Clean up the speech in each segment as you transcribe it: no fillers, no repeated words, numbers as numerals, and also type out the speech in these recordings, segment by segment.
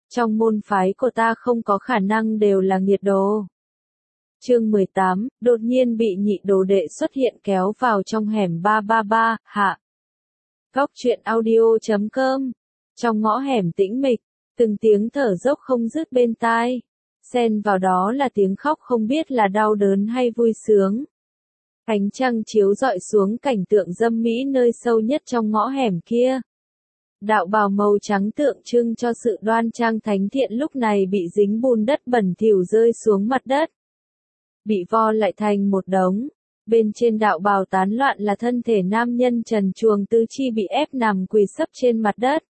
Trong môn phái của ta không có khả năng đều là nghiệt đồ. Chương 18, đột nhiên bị nhị đồ đệ xuất hiện kéo vào trong hẻm 333, hạ. Góc truyện audio.com. Trong ngõ hẻm tĩnh mịch, từng tiếng thở dốc không dứt bên tai. Xen vào đó là tiếng khóc không biết là đau đớn hay vui sướng. Ánh trăng chiếu rọi xuống cảnh tượng dâm mỹ nơi sâu nhất trong ngõ hẻm kia. Đạo bào màu trắng tượng trưng cho sự đoan trang thánh thiện lúc này bị dính bùn đất bẩn thỉu rơi xuống mặt đất. Bị vo lại thành một đống. Bên trên đạo bào tán loạn là thân thể nam nhân trần truồng tứ chi bị ép nằm quỳ sấp trên mặt đất.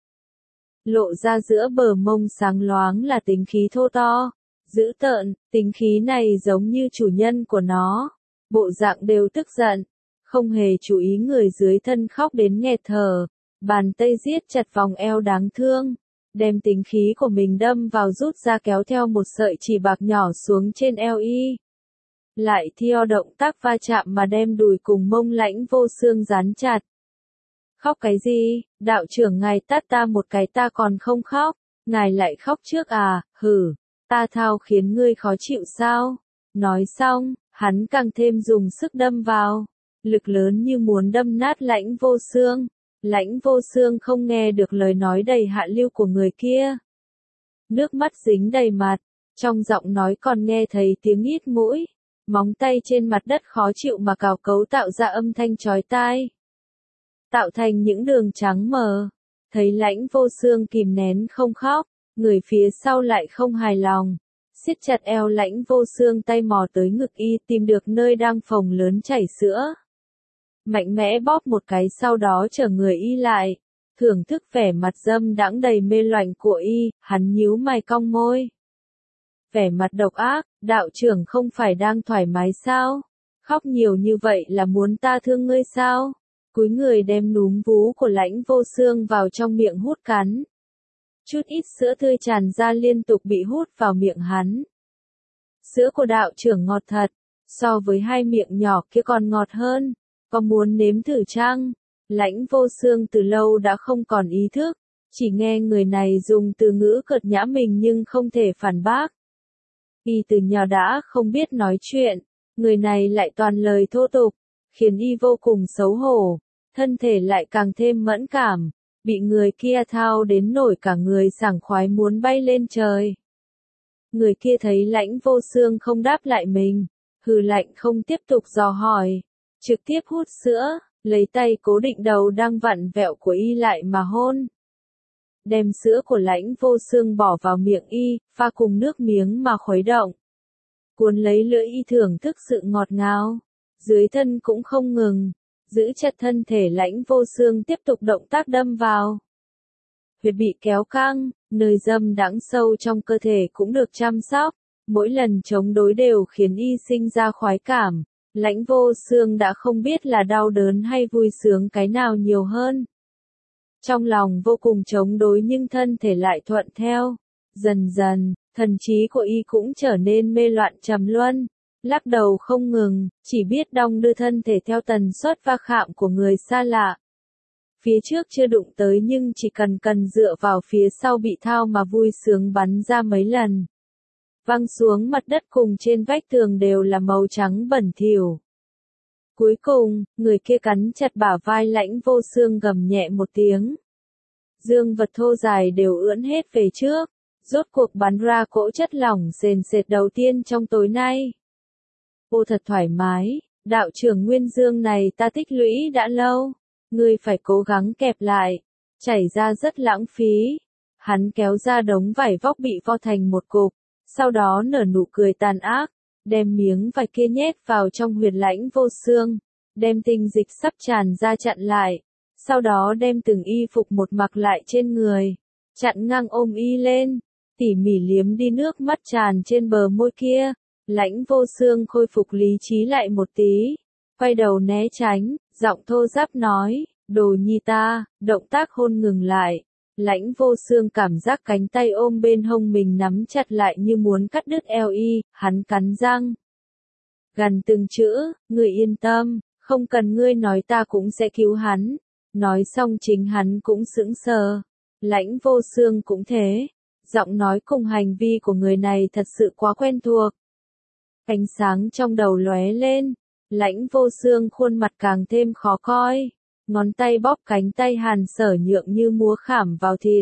Lộ ra giữa bờ mông sáng loáng là tính khí thô to, dữ tợn, tính khí này giống như chủ nhân của nó. Bộ dạng đều tức giận, không hề chú ý người dưới thân khóc đến nghẹt thở. Bàn tay giết chặt vòng eo đáng thương, đem tính khí của mình đâm vào rút ra kéo theo một sợi chỉ bạc nhỏ xuống trên eo y. Lại theo động tác va chạm mà đem đùi cùng mông Lãnh Vô Xương dán chặt. Khóc cái gì, đạo trưởng ngài tát ta một cái ta còn không khóc, ngài lại khóc trước à, hử, ta thao khiến ngươi khó chịu sao? Nói xong, hắn càng thêm dùng sức đâm vào, lực lớn như muốn đâm nát Lãnh Vô Xương. Lãnh Vô Xương không nghe được lời nói đầy hạ lưu của người kia. Nước mắt dính đầy mặt, trong giọng nói còn nghe thấy tiếng hít mũi, móng tay trên mặt đất khó chịu mà cào cấu tạo ra âm thanh chói tai. Tạo thành những đường trắng mờ, thấy Lãnh Vô Xương kìm nén không khóc, người phía sau lại không hài lòng. Siết chặt eo Lãnh Vô Xương tay mò tới ngực y tìm được nơi đang phồng lớn chảy sữa. Mạnh mẽ bóp một cái sau đó trở người y lại, thưởng thức vẻ mặt dâm đãng đầy mê loành của y, hắn nhíu mày cong môi. Vẻ mặt độc ác, đạo trưởng không phải đang thoải mái sao? Khóc nhiều như vậy là muốn ta thương ngươi sao? Cúi người đem núm vú của Lãnh Vô Xương vào trong miệng hút cắn. Chút ít sữa tươi tràn ra liên tục bị hút vào miệng hắn. Sữa của đạo trưởng ngọt thật, so với hai miệng nhỏ kia còn ngọt hơn. Có muốn nếm thử chăng? Lãnh Vô Xương từ lâu đã không còn ý thức, chỉ nghe người này dùng từ ngữ cợt nhã mình nhưng không thể phản bác. Y từ nhỏ đã không biết nói chuyện, người này lại toàn lời thô tục, khiến y vô cùng xấu hổ, thân thể lại càng thêm mẫn cảm, bị người kia thao đến nổi cả người sảng khoái muốn bay lên trời. Người kia thấy Lãnh Vô Xương không đáp lại mình, hừ lạnh không tiếp tục dò hỏi. Trực tiếp hút sữa, lấy tay cố định đầu đang vặn vẹo của y lại mà hôn. Đem sữa của Lãnh Vô Xương bỏ vào miệng y, pha cùng nước miếng mà khuấy động. Cuốn lấy lưỡi y thưởng thức sự ngọt ngào. Dưới thân cũng không ngừng, giữ chặt thân thể Lãnh Vô Xương tiếp tục động tác đâm vào. Huyệt bị kéo căng, nơi dâm đãng sâu trong cơ thể cũng được chăm sóc. Mỗi lần chống đối đều khiến y sinh ra khoái cảm. Lãnh Vô Xương đã không biết là đau đớn hay vui sướng cái nào nhiều hơn. Trong lòng vô cùng chống đối nhưng thân thể lại thuận theo. Dần dần, thần trí của y cũng trở nên mê loạn trầm luân. Lắc đầu không ngừng, chỉ biết đong đưa thân thể theo tần suất va chạm của người xa lạ. Phía trước chưa đụng tới nhưng chỉ cần dựa vào phía sau bị thao mà vui sướng bắn ra mấy lần. Văng xuống mặt đất cùng trên vách tường đều là màu trắng bẩn thỉu. Cuối cùng, người kia cắn chặt bả vai Lãnh Vô Xương gầm nhẹ một tiếng. Dương vật thô dài đều ưỡn hết về trước, rốt cuộc bắn ra cỗ chất lỏng sền sệt đầu tiên trong tối nay. Ô thật thoải mái, đạo trưởng Nguyên Dương này ta tích lũy đã lâu, ngươi phải cố gắng kẹp lại, chảy ra rất lãng phí. Hắn kéo ra đống vải vóc bị vo thành một cục. Sau đó nở nụ cười tàn ác, đem miếng vải kia nhét vào trong huyệt Lãnh Vô Xương, đem tinh dịch sắp tràn ra chặn lại, sau đó đem từng y phục một mặc lại trên người, chặn ngang ôm y lên, tỉ mỉ liếm đi nước mắt tràn trên bờ môi kia. Lãnh Vô Xương khôi phục lý trí lại một tí, quay đầu né tránh, giọng thô ráp nói, đồ nhi ta, động tác hôn ngừng lại. Lãnh Vô Xương cảm giác cánh tay ôm bên hông mình nắm chặt lại như muốn cắt đứt eo y, hắn cắn răng. Gằn từng chữ, ngươi yên tâm, không cần ngươi nói ta cũng sẽ cứu hắn. Nói xong chính hắn cũng sững sờ. Lãnh Vô Xương cũng thế. Giọng nói cùng hành vi của người này thật sự quá quen thuộc. Ánh sáng trong đầu lóe lên, Lãnh Vô Xương khuôn mặt càng thêm khó coi, ngón tay bóp cánh tay Hàn Sở Nhượng như múa khảm vào thịt.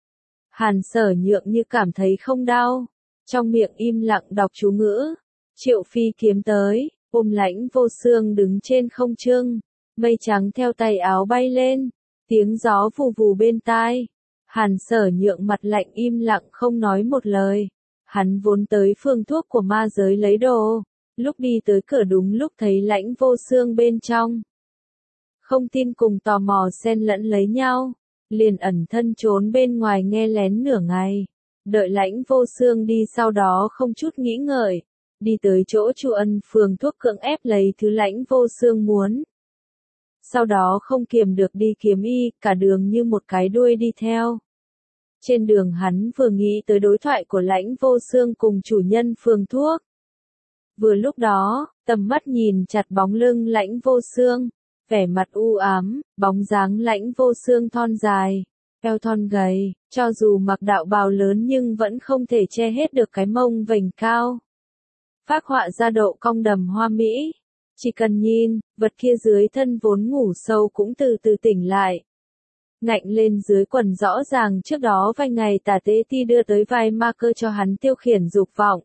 Hàn Sở Nhượng như cảm thấy không đau, trong miệng im lặng đọc chú ngữ. Triệu Phi kiếm tới, ôm Lãnh Vô Xương đứng trên không trung, mây trắng theo tay áo bay lên, tiếng gió vù vù bên tai. Hàn Sở Nhượng mặt lạnh im lặng không nói một lời. Hắn vốn tới phương thuốc của ma giới lấy đồ, lúc đi tới cửa đúng lúc thấy Lãnh Vô Xương bên trong. Không tin cùng tò mò xen lẫn lấy nhau, liền ẩn thân trốn bên ngoài nghe lén nửa ngày, đợi Lãnh Vô Xương đi, sau đó không chút nghĩ ngợi, đi tới chỗ Chu Ân phường thuốc cưỡng ép lấy thứ Lãnh Vô Xương muốn. Sau đó không kiềm được đi kiếm y, cả đường như một cái đuôi đi theo. Trên đường hắn vừa nghĩ tới đối thoại của Lãnh Vô Xương cùng chủ nhân phường thuốc. Vừa lúc đó, tầm mắt nhìn chặt bóng lưng Lãnh Vô Xương, vẻ mặt u ám, bóng dáng Lãnh Vô Xương thon dài, eo thon gầy, cho dù mặc đạo bào lớn nhưng vẫn không thể che hết được cái mông vành cao. Phác họa ra độ cong đầm hoa mỹ, chỉ cần nhìn, vật kia dưới thân vốn ngủ sâu cũng từ từ tỉnh lại. Ngạnh lên dưới quần rõ ràng trước đó vài ngày Tả Tế Ti đưa tới vài ma cơ cho hắn tiêu khiển dục vọng.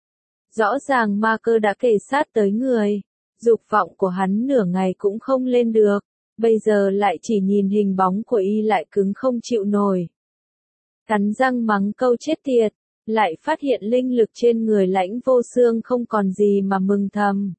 Rõ ràng ma cơ đã kề sát tới người, dục vọng của hắn nửa ngày cũng không lên được, bây giờ lại chỉ nhìn hình bóng của y lại cứng không chịu nổi. Cắn răng mắng câu chết tiệt, lại phát hiện linh lực trên người Lãnh Vô Xương không còn gì mà mừng thầm.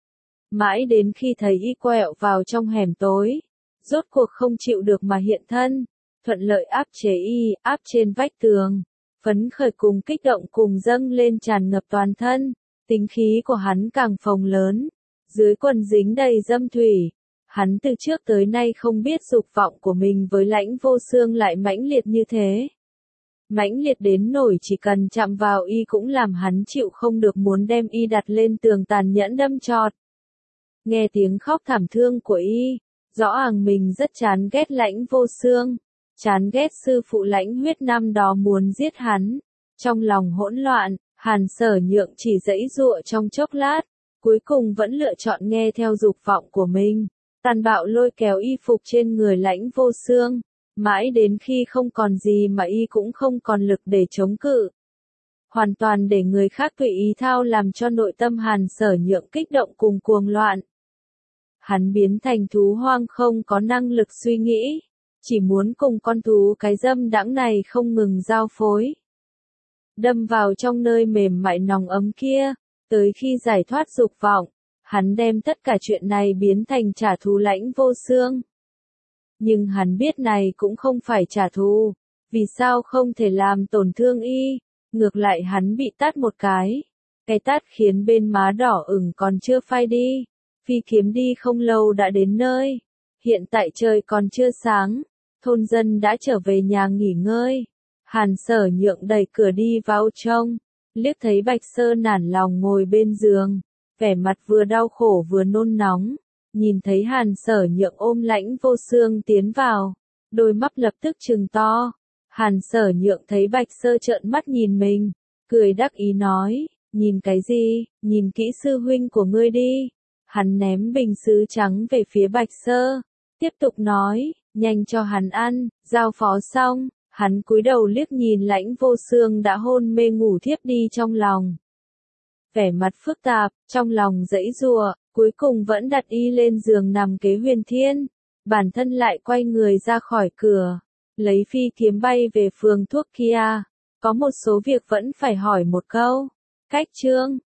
Mãi đến khi thấy y quẹo vào trong hẻm tối, rốt cuộc không chịu được mà hiện thân, thuận lợi áp chế y, áp trên vách tường, phấn khởi cùng kích động cùng dâng lên tràn ngập toàn thân, tính khí của hắn càng phồng lớn, dưới quần dính đầy dâm thủy. Hắn từ trước tới nay không biết dục vọng của mình với Lãnh Vô Xương lại mãnh liệt như thế. Mãnh liệt đến nổi chỉ cần chạm vào y cũng làm hắn chịu không được, muốn đem y đặt lên tường tàn nhẫn đâm chọt. Nghe tiếng khóc thảm thương của y, rõ ràng mình rất chán ghét Lãnh Vô Xương, chán ghét sư phụ Lãnh Huyết năm đó muốn giết hắn. Trong lòng hỗn loạn, Hàn Sở Nhượng chỉ giãy giụa trong chốc lát, cuối cùng vẫn lựa chọn nghe theo dục vọng của mình, tàn bạo lôi kéo y phục trên người Lãnh Vô Xương, mãi đến khi không còn gì mà y cũng không còn lực để chống cự. Hoàn toàn để người khác tùy ý thao làm cho nội tâm Hàn Sở Nhượng kích động cùng cuồng loạn. Hắn biến thành thú hoang không có năng lực suy nghĩ, chỉ muốn cùng con thú cái dâm đãng này không ngừng giao phối. Đâm vào trong nơi mềm mại nòng ấm kia, tới khi giải thoát dục vọng, hắn đem tất cả chuyện này biến thành trả thù Lãnh Vô Xương. Nhưng hắn biết này cũng không phải trả thù, vì sao không thể làm tổn thương y, ngược lại hắn bị tát một cái tát khiến bên má đỏ ửng còn chưa phai đi. Phi kiếm đi không lâu đã đến nơi, hiện tại trời còn chưa sáng, thôn dân đã trở về nhà nghỉ ngơi. Hàn Sở Nhượng đẩy cửa đi vào trong, liếc thấy Bạch Sơ nản lòng ngồi bên giường, vẻ mặt vừa đau khổ vừa nôn nóng, nhìn thấy Hàn Sở Nhượng ôm Lãnh Vô Xương tiến vào, đôi mắt lập tức trừng to. Hàn Sở Nhượng thấy Bạch Sơ trợn mắt nhìn mình, cười đắc ý nói, nhìn cái gì, nhìn kỹ sư huynh của ngươi đi. Hắn ném bình sứ trắng về phía Bạch Sơ, tiếp tục nói, nhanh cho hắn ăn. Giao phó xong, hắn cúi đầu liếc nhìn Lãnh Vô Xương đã hôn mê ngủ thiếp đi trong lòng. Vẻ mặt phức tạp, trong lòng giãy giụa, cuối cùng vẫn đặt y lên giường nằm kế Huyền Thiên, bản thân lại quay người ra khỏi cửa, lấy phi kiếm bay về phường thuốc kia. Có một số việc vẫn phải hỏi một câu. Cách chương